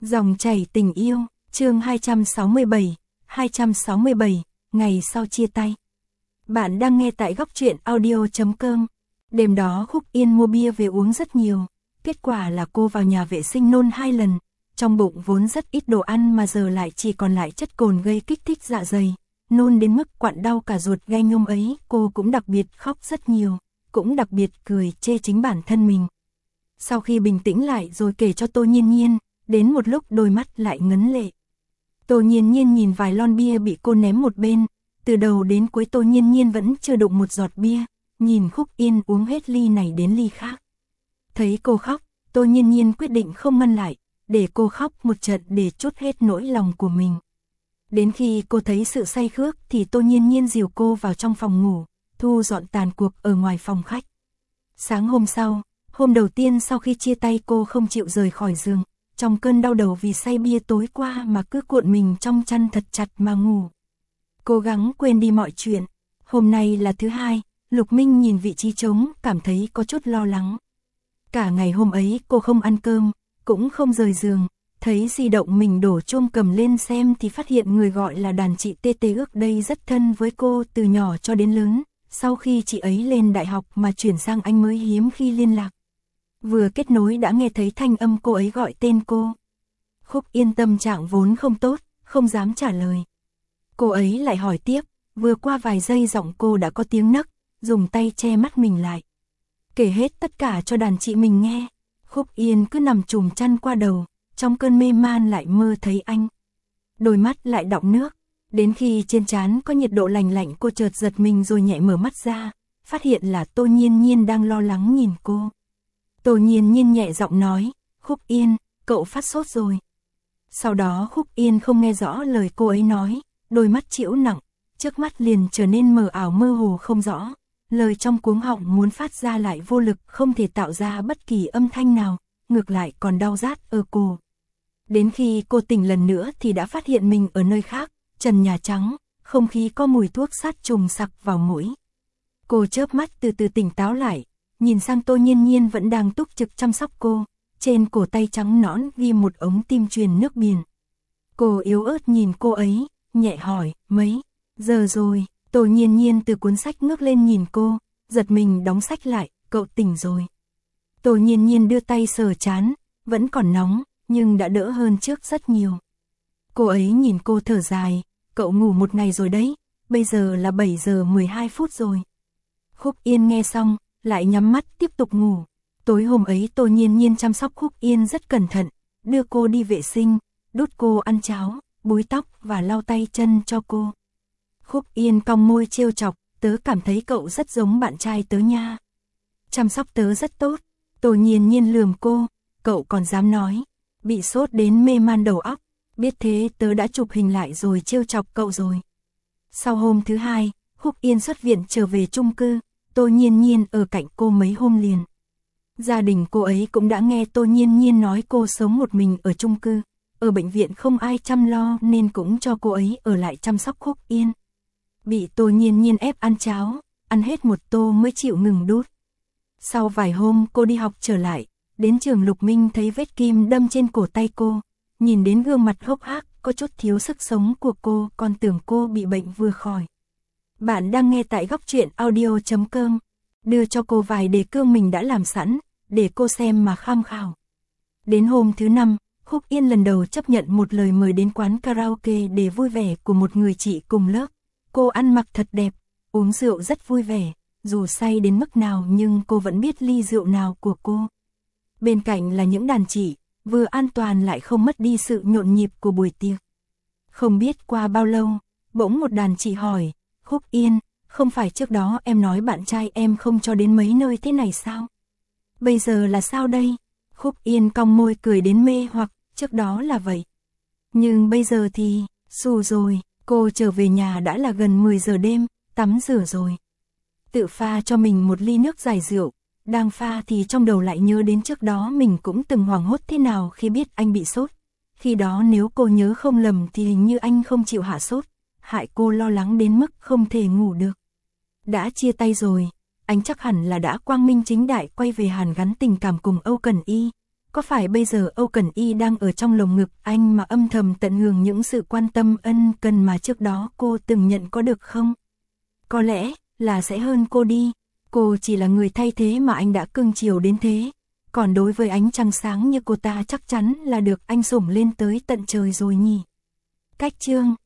Dòng chảy tình yêu, chương 267, ngày sau chia tay. Bạn đang nghe tại góc truyện audio.com. Đêm đó Khúc Yên mua bia về uống rất nhiều, kết quả là cô vào nhà vệ sinh nôn 2 lần, trong bụng vốn rất ít đồ ăn mà giờ lại chỉ còn lại chất cồn gây kích thích dạ dày, nôn đến mức quặn đau cả ruột gan. Hôm ấy cô cũng đặc biệt khóc rất nhiều, cũng đặc biệt cười chê chính bản thân mình. Sau khi bình tĩnh lại rồi kể cho Tô Nhiên Nhiên, đến một lúc đôi mắt lại ngấn lệ. Tô Nhiên Nhiên nhìn vài lon bia bị cô ném một bên, từ đầu đến cuối Tô Nhiên Nhiên vẫn chưa đụng một giọt bia, nhìn Khúc Yên uống hết ly này đến ly khác. Thấy cô khóc, Tô Nhiên Nhiên quyết định không ngăn lại, để cô khóc một trận để trút hết nỗi lòng của mình. Đến khi cô thấy sự say khước thì Tô Nhiên Nhiên dìu cô vào trong phòng ngủ, thu dọn tàn cuộc ở ngoài phòng khách. Sáng hôm sau, hôm đầu tiên sau khi chia tay cô không chịu rời khỏi giường, trong cơn đau đầu vì say bia tối qua mà cứ cuộn mình trong chăn thật chặt mà ngủ. Cố gắng quên đi mọi chuyện. Hôm nay là thứ hai, Lục Minh nhìn vị trí trống cảm thấy có chút lo lắng. Cả ngày hôm ấy cô không ăn cơm, cũng không rời giường, thấy di động mình đổ chuông cầm lên xem thì phát hiện người gọi là đàn chị TT ước đây rất thân với cô từ nhỏ cho đến lớn. Sau khi chị ấy lên đại học mà chuyển sang Anh mới hiếm khi liên lạc. Vừa kết nối đã nghe thấy thanh âm cô ấy gọi tên cô. Khúc Yên tâm trạng vốn không tốt, không dám trả lời. Cô ấy lại hỏi tiếp, vừa qua vài giây giọng cô đã có tiếng nấc, dùng tay che mắt mình lại. Kể hết tất cả cho đàn chị mình nghe. Khúc Yên cứ nằm trùm chăn qua đầu, trong cơn mê man lại mơ thấy anh. Đôi mắt lại đọng nước. Đến khi trên trán có nhiệt độ lạnh lạnh cô chợt giật mình rồi nhẹ mở mắt ra, phát hiện là Tô Nhiên Nhiên đang lo lắng nhìn cô. Tô Nhiên Nhiên nhẹ giọng nói, Khúc Yên, cậu phát sốt rồi. Sau đó Khúc Yên không nghe rõ lời cô ấy nói, đôi mắt trĩu nặng, trước mắt liền trở nên mờ ảo mơ hồ không rõ. Lời trong cuống họng muốn phát ra lại vô lực, không thể tạo ra bất kỳ âm thanh nào, ngược lại còn đau rát ở cổ. Đến khi cô tỉnh lần nữa thì đã phát hiện mình ở nơi khác. Trần nhà trắng, không khí có mùi thuốc sát trùng sặc vào mũi. Cô chớp mắt từ từ tỉnh táo lại, nhìn sang Tô Nhiên Nhiên vẫn đang túc trực chăm sóc cô, trên cổ tay trắng nõn ghi một ống tim truyền nước biển. Cô yếu ớt nhìn cô ấy, nhẹ hỏi, mấy giờ rồi? Tô Nhiên Nhiên từ cuốn sách ngước lên nhìn cô, giật mình đóng sách lại, cậu tỉnh rồi. Tô Nhiên Nhiên đưa tay sờ trán, vẫn còn nóng, nhưng đã đỡ hơn trước rất nhiều. Cô ấy nhìn cô thở dài, cậu ngủ một ngày rồi đấy, bây giờ là 7 giờ 12 phút rồi. Khúc Yên nghe xong, lại nhắm mắt tiếp tục ngủ. Tối hôm ấy Tô Nhiên Nhiên chăm sóc Khúc Yên rất cẩn thận, đưa cô đi vệ sinh, đút cô ăn cháo, búi tóc và lau tay chân cho cô. Khúc Yên cong môi trêu chọc, tớ cảm thấy cậu rất giống bạn trai tớ nha. Chăm sóc tớ rất tốt. Tô Nhiên Nhiên lườm cô, cậu còn dám nói, bị sốt đến mê man đầu óc. Biết thế tớ đã chụp hình lại rồi trêu chọc cậu rồi. Sau hôm thứ hai, Khúc Yên xuất viện trở về chung cư, Tô Nhiên Nhiên ở cạnh cô mấy hôm liền. Gia đình cô ấy cũng đã nghe Tô Nhiên Nhiên nói cô sống một mình ở chung cư, ở bệnh viện không ai chăm lo nên cũng cho cô ấy ở lại chăm sóc Khúc Yên. Bị Tô Nhiên Nhiên ép ăn cháo, ăn hết một tô mới chịu ngừng đút. Sau vài hôm cô đi học trở lại, đến trường Lục Minh thấy vết kim đâm trên cổ tay cô. Nhìn đến gương mặt hốc hác, có chút thiếu sức sống của cô, còn tưởng cô bị bệnh vừa khỏi. Bạn đang nghe tại góc truyện audio.com. Đưa cho cô vài đề cương mình đã làm sẵn, để cô xem mà tham khảo. Đến hôm thứ 5, Khúc Yên lần đầu chấp nhận một lời mời đến quán karaoke để vui vẻ của một người chị cùng lớp. Cô ăn mặc thật đẹp, uống rượu rất vui vẻ, dù say đến mức nào nhưng cô vẫn biết ly rượu nào của cô. Bên cạnh là những đàn chị, vừa an toàn lại không mất đi sự nhộn nhịp của buổi tiệc. Không biết qua bao lâu, bỗng một đàn chị hỏi, Khúc Yên, không phải trước đó em nói bạn trai em không cho đến mấy nơi thế này sao? Bây giờ là sao đây? Khúc Yên cong môi cười đến mê hoặc, trước đó là vậy. Nhưng bây giờ thì, xù rồi, cô trở về nhà đã là gần 10 giờ đêm, tắm rửa rồi. Tự pha cho mình một ly nước giải rượu. Đang pha thì trong đầu lại nhớ đến trước đó mình cũng từng hoảng hốt thế nào khi biết anh bị sốt. Khi đó nếu cô nhớ không lầm thì hình như anh không chịu hạ sốt, hại cô lo lắng đến mức không thể ngủ được. Đã chia tay rồi, anh chắc hẳn là đã quang minh chính đại quay về hàn gắn tình cảm cùng Âu Cần Y. Có phải bây giờ Âu Cẩn Y đang ở trong lồng ngực anh mà âm thầm tận hưởng những sự quan tâm ân cần mà trước đó cô từng nhận có được không? Có lẽ là sẽ hơn cô đi. Cô chỉ là người thay thế mà anh đã cưng chiều đến thế. Còn đối với ánh trăng sáng như cô ta chắc chắn là được anh sủng lên tới tận trời rồi nhỉ. Cách chương